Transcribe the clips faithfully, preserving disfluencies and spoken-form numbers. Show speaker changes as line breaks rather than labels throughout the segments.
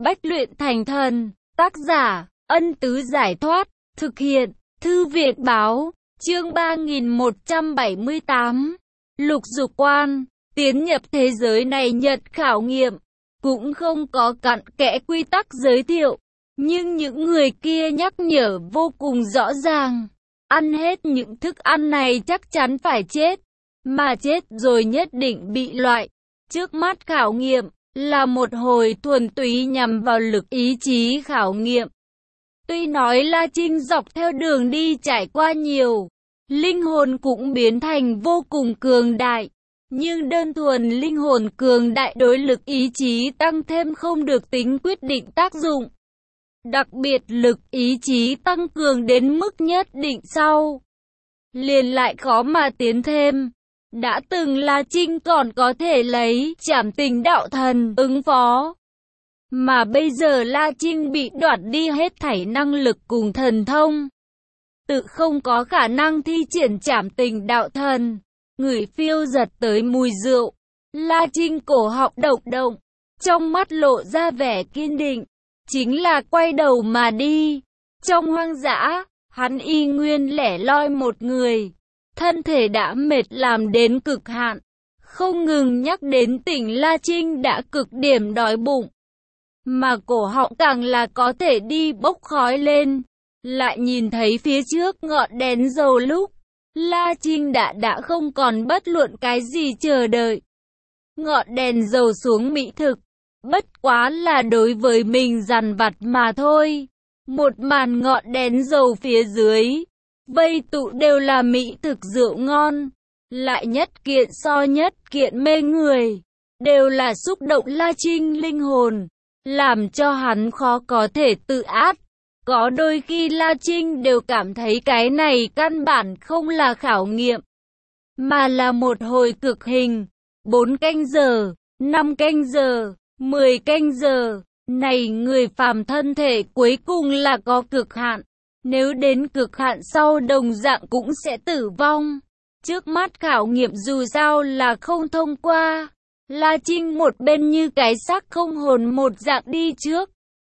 Bách luyện thành thần, tác giả, Ân Tứ Giải Thoát, thực hiện, Thư viện Báo, chương ba nghìn một trăm bảy mươi tám. Lục dục quan, tiến nhập thế giới này nhận khảo nghiệm, cũng không có cặn kẽ quy tắc giới thiệu, nhưng những người kia nhắc nhở vô cùng rõ ràng. Ăn hết những thức ăn này chắc chắn phải chết, mà chết rồi nhất định bị loại. Trước mắt khảo nghiệm là một hồi thuần túy nhằm vào lực ý chí khảo nghiệm. Tuy nói La Trinh dọc theo đường đi trải qua nhiều, linh hồn cũng biến thành vô cùng cường đại, nhưng đơn thuần linh hồn cường đại đối lực ý chí tăng thêm không được tính quyết định tác dụng. Đặc biệt lực ý chí tăng cường đến mức nhất định sau, liền lại khó mà tiến thêm. Đã từng La Trinh còn có thể lấy trảm tình đạo thần ứng phó, mà bây giờ La Trinh bị đoạt đi hết thảy năng lực cùng thần thông, tự không có khả năng thi triển trảm tình đạo thần. Người phiêu giật tới mùi rượu, La Trinh cổ họng động động, trong mắt lộ ra vẻ kiên định, chính là quay đầu mà đi. Trong hoang dã, hắn y nguyên lẻ loi một người, thân thể đã mệt làm đến cực hạn, không ngừng nhắc đến tỉnh La Trinh đã cực điểm đói bụng, mà cổ họng càng là có thể đi bốc khói lên. Lại nhìn thấy phía trước ngọn đèn dầu lúc, La Trinh đã đã không còn bất luận cái gì chờ đợi. Ngọn đèn dầu xuống mỹ thực, bất quá là đối với mình dằn vặt mà thôi. Một màn ngọn đèn dầu phía dưới, vây tụ đều là mỹ thực rượu ngon, lại nhất kiện so nhất kiện mê người, đều là xúc động La Trinh linh hồn, làm cho hắn khó có thể tự át. Có đôi khi La Trinh đều cảm thấy cái này căn bản không là khảo nghiệm, mà là một hồi cực hình. Bốn canh giờ, năm canh giờ, mười canh giờ, này người phàm thân thể cuối cùng là có cực hạn. Nếu đến cực hạn sau đồng dạng cũng sẽ tử vong. Trước mắt khảo nghiệm dù sao là không thông qua. La Trinh một bên như cái xác không hồn một dạng đi trước.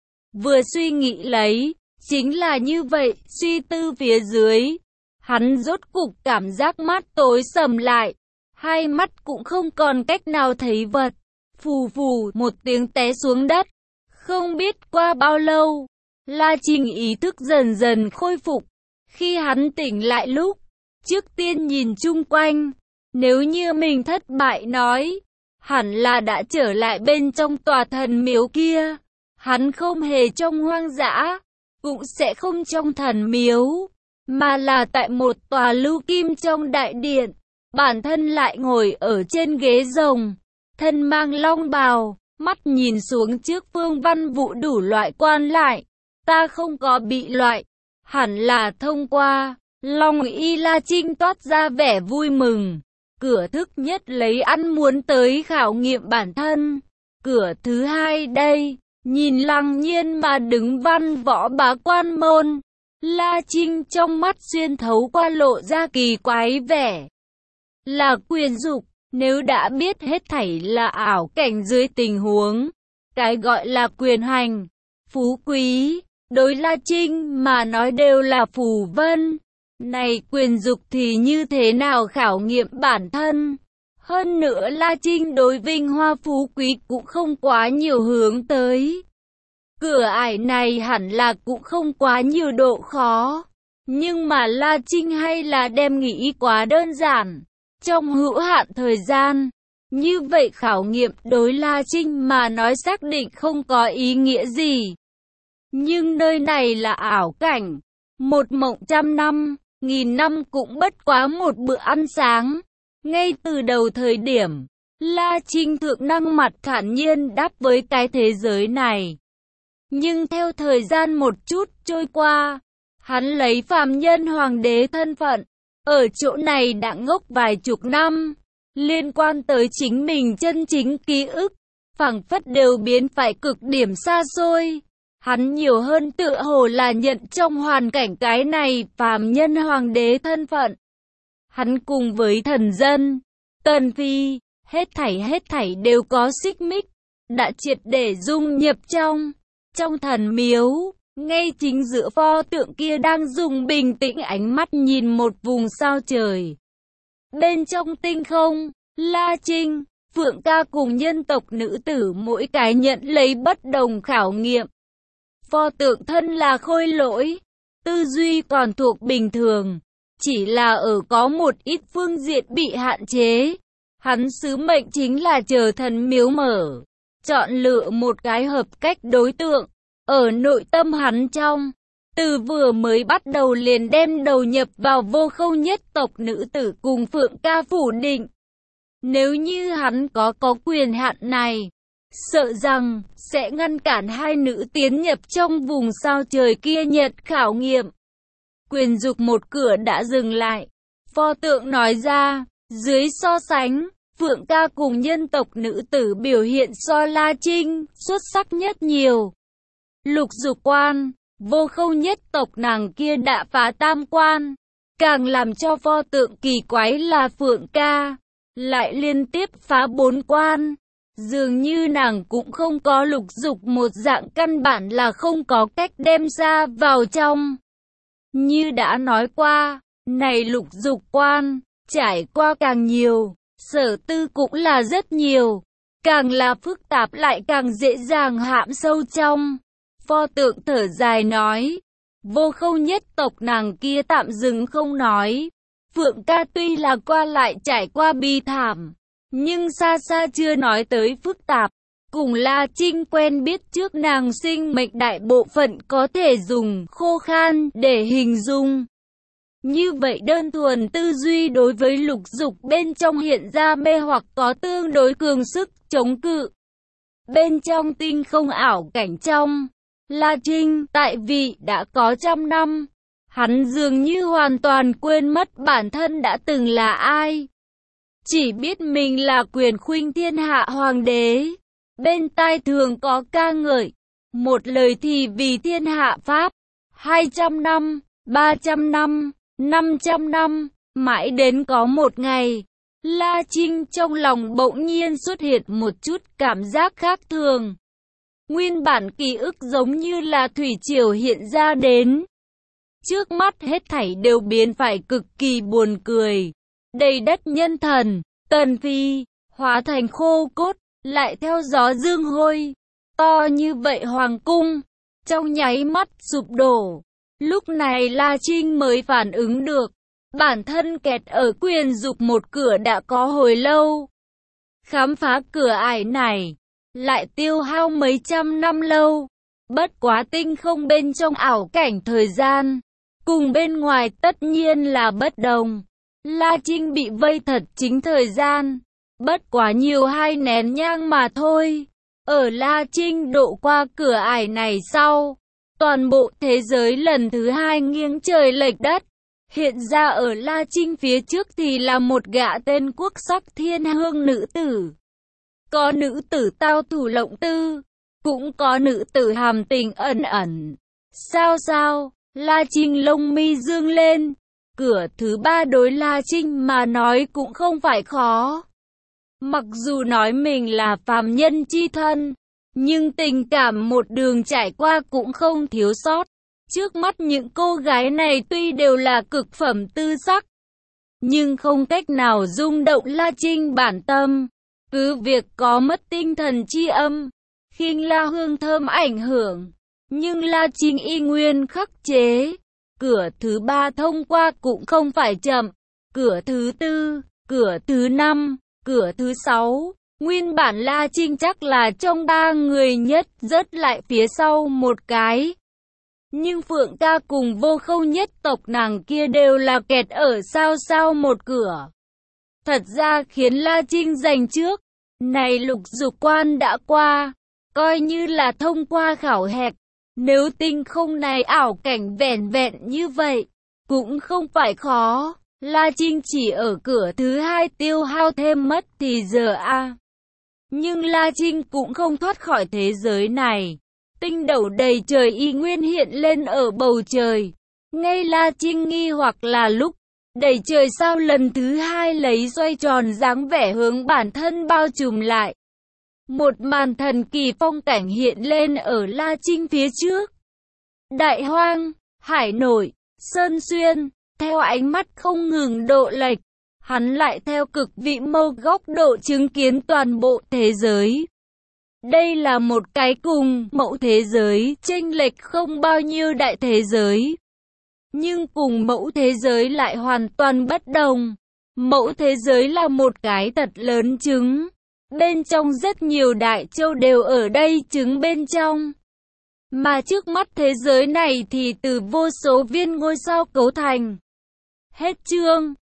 Vừa suy nghĩ lấy, chính là như vậy, suy tư phía dưới. Hắn rốt cục cảm giác mắt tối sầm lại. Hai mắt cũng không còn cách nào thấy vật. Phù phù một tiếng té xuống đất. Không biết qua bao lâu, La Trinh ý thức dần dần khôi phục. Khi hắn tỉnh lại lúc, trước tiên nhìn chung quanh. Nếu như mình thất bại nói, hẳn là đã trở lại bên trong tòa thần miếu kia. Hắn không hề trong hoang dã, cũng sẽ không trong thần miếu, mà là tại một tòa lưu kim trong đại điện. Bản thân lại ngồi ở trên ghế rồng, thân mang long bào, mắt nhìn xuống trước phương văn vụ đủ loại quan lại. Ta không có bị loại, hẳn là thông qua. Long y La Trinh toát ra vẻ vui mừng. Cửa thứ nhất lấy ăn muốn tới khảo nghiệm bản thân. Cửa thứ hai đây, nhìn lăng nhiên mà đứng văn võ bá quan môn. La Trinh trong mắt xuyên thấu qua lộ ra kỳ quái vẻ. Là quyền dục, nếu đã biết hết thảy là ảo cảnh dưới tình huống. Cái gọi là quyền hành, phú quý, đối La Trinh mà nói đều là phù vân. Này quyền dục thì như thế nào khảo nghiệm bản thân? Hơn nữa La Trinh đối vinh hoa phú quý cũng không quá nhiều hướng tới. Cửa ải này hẳn là cũng không quá nhiều độ khó. Nhưng mà La Trinh hay là đem nghĩ quá đơn giản. Trong hữu hạn thời gian, như vậy khảo nghiệm đối La Trinh mà nói xác định không có ý nghĩa gì. Nhưng nơi này là ảo cảnh. Một mộng trăm năm, nghìn năm cũng bất quá một bữa ăn sáng. Ngay từ đầu thời điểm, La Trinh thượng năng mặt thản nhiên đáp với cái thế giới này. Nhưng theo thời gian một chút trôi qua, hắn lấy phàm nhân hoàng đế thân phận, ở chỗ này đã ngốc vài chục năm, liên quan tới chính mình chân chính ký ức, phảng phất đều biến phải cực điểm xa xôi. Hắn nhiều hơn tựa hồ là nhận trong hoàn cảnh cái này phàm nhân hoàng đế thân phận. Hắn cùng với thần dân, tần phi, hết thảy hết thảy đều có xích mích, đã triệt để dung nhập trong. Trong thần miếu, ngay chính giữa pho tượng kia đang dùng bình tĩnh ánh mắt nhìn một vùng sao trời. Bên trong tinh không, La Trinh, Phượng Ca cùng nhân tộc nữ tử mỗi cái nhận lấy bất đồng khảo nghiệm. Pho tượng thân là khôi lỗi, tư duy còn thuộc bình thường, chỉ là ở có một ít phương diện bị hạn chế. Hắn sứ mệnh chính là chờ thần miếu mở, chọn lựa một cái hợp cách đối tượng. Ở nội tâm hắn trong, từ vừa mới bắt đầu liền đem đầu nhập vào Vô Khâu nhất tộc nữ tử cùng Phượng Ca phủ định. Nếu như hắn có có quyền hạn này, sợ rằng sẽ ngăn cản hai nữ tiến nhập trong vùng sao trời kia nhận khảo nghiệm. Quyền dục một cửa đã dừng lại. Pho tượng nói ra, dưới so sánh, Phượng Ca cùng nhân tộc nữ tử biểu hiện so La Trinh xuất sắc nhất nhiều. Lục dục quan, Vô Khâu nhất tộc nàng kia đã phá tam quan. Càng làm cho pho tượng kỳ quái là Phượng Ca lại liên tiếp phá bốn quan. Dường như nàng cũng không có lục dục một dạng, căn bản là không có cách đem ra vào trong. Như đã nói qua, này lục dục quan, trải qua càng nhiều, sở tư cũng là rất nhiều. Càng là phức tạp lại càng dễ dàng hãm sâu trong. Pho tượng thở dài nói, Vô Khâu nhất tộc nàng kia tạm dừng không nói. Phượng Ca tuy là qua lại trải qua bi thảm, nhưng xa xa chưa nói tới phức tạp. Cùng La Trinh quen biết trước nàng sinh mệnh đại bộ phận có thể dùng khô khan để hình dung. Như vậy đơn thuần tư duy đối với lục dục bên trong hiện ra mê hoặc có tương đối cường sức chống cự. Bên trong tinh không ảo cảnh trong, La Trinh tại vị đã có trăm năm. Hắn dường như hoàn toàn quên mất bản thân đã từng là ai. Chỉ biết mình là quyền khuynh thiên hạ hoàng đế. Bên tai thường có ca ngợi. Một lời thì vì thiên hạ pháp. Hai trăm năm, ba trăm năm, năm trăm năm. Mãi đến có một ngày, La Trinh trong lòng bỗng nhiên xuất hiện một chút cảm giác khác thường. Nguyên bản ký ức giống như là thủy triều hiện ra đến. Trước mắt hết thảy đều biến phải cực kỳ buồn cười. Đầy đất nhân thần, tần phi, hóa thành khô cốt, lại theo gió dương hôi. To như vậy hoàng cung, trong nháy mắt sụp đổ. Lúc này La Trinh mới phản ứng được. Bản thân kẹt ở quyền dục một cửa đã có hồi lâu. Khám phá cửa ải này, lại tiêu hao mấy trăm năm lâu. Bất quá tinh không bên trong ảo cảnh thời gian, cùng bên ngoài tất nhiên là bất đồng. La Trinh bị vây thật chính thời gian, bất quá nhiều hai nén nhang mà thôi. Ở La Trinh độ qua cửa ải này sau, toàn bộ thế giới lần thứ hai nghiêng trời lệch đất. Hiện ra ở La Trinh phía trước thì là một gã tên quốc sắc thiên hương nữ tử. Có nữ tử tao thủ lộng tư, cũng có nữ tử hàm tình ẩn ẩn. Sao sao, La Trinh lông mi dương lên. Cửa thứ ba đối La Trinh mà nói cũng không phải khó. Mặc dù nói mình là phàm nhân chi thân, nhưng tình cảm một đường trải qua cũng không thiếu sót. Trước mắt những cô gái này tuy đều là cực phẩm tư sắc, nhưng không cách nào rung động La Trinh bản tâm. Cứ việc có mất tinh thần chi âm, khinh la hương thơm ảnh hưởng, nhưng La Trinh y nguyên khắc chế. Cửa thứ ba thông qua cũng không phải chậm. Cửa thứ tư, cửa thứ năm, cửa thứ sáu. Nguyên bản La Trinh chắc là trong ba người nhất rớt lại phía sau một cái. Nhưng Phượng Ca cùng Vô Khâu nhất tộc nàng kia đều là kẹt ở sao sao một cửa. Thật ra khiến La Trinh giành trước. Này lục dục quan đã qua, coi như là thông qua khảo hạch. Nếu tinh không này ảo cảnh vẹn vẹn như vậy, cũng không phải khó. La Trinh chỉ ở cửa thứ hai tiêu hao thêm mất thì giờ a. À. Nhưng La Trinh cũng không thoát khỏi thế giới này. Tinh斗đầy trời y nguyên hiện lên ở bầu trời. Ngay La Trinh nghi hoặc là lúc, đầy trời sao lần thứ hai lấy xoay tròn dáng vẻ hướng bản thân bao trùm lại. Một màn thần kỳ phong cảnh hiện lên ở La Trinh phía trước. Đại hoang, hải nổi, sơn xuyên, theo ánh mắt không ngừng độ lệch, hắn lại theo cực vĩ mô góc độ chứng kiến toàn bộ thế giới. Đây là một cái cùng mẫu thế giới, chênh lệch không bao nhiêu đại thế giới. Nhưng cùng mẫu thế giới lại hoàn toàn bất đồng. Mẫu thế giới là một cái thật lớn trứng. Bên trong rất nhiều đại châu đều ở đây trứng bên trong. Mà trước mắt thế giới này thì từ vô số viên ngôi sao cấu thành. Hết chương.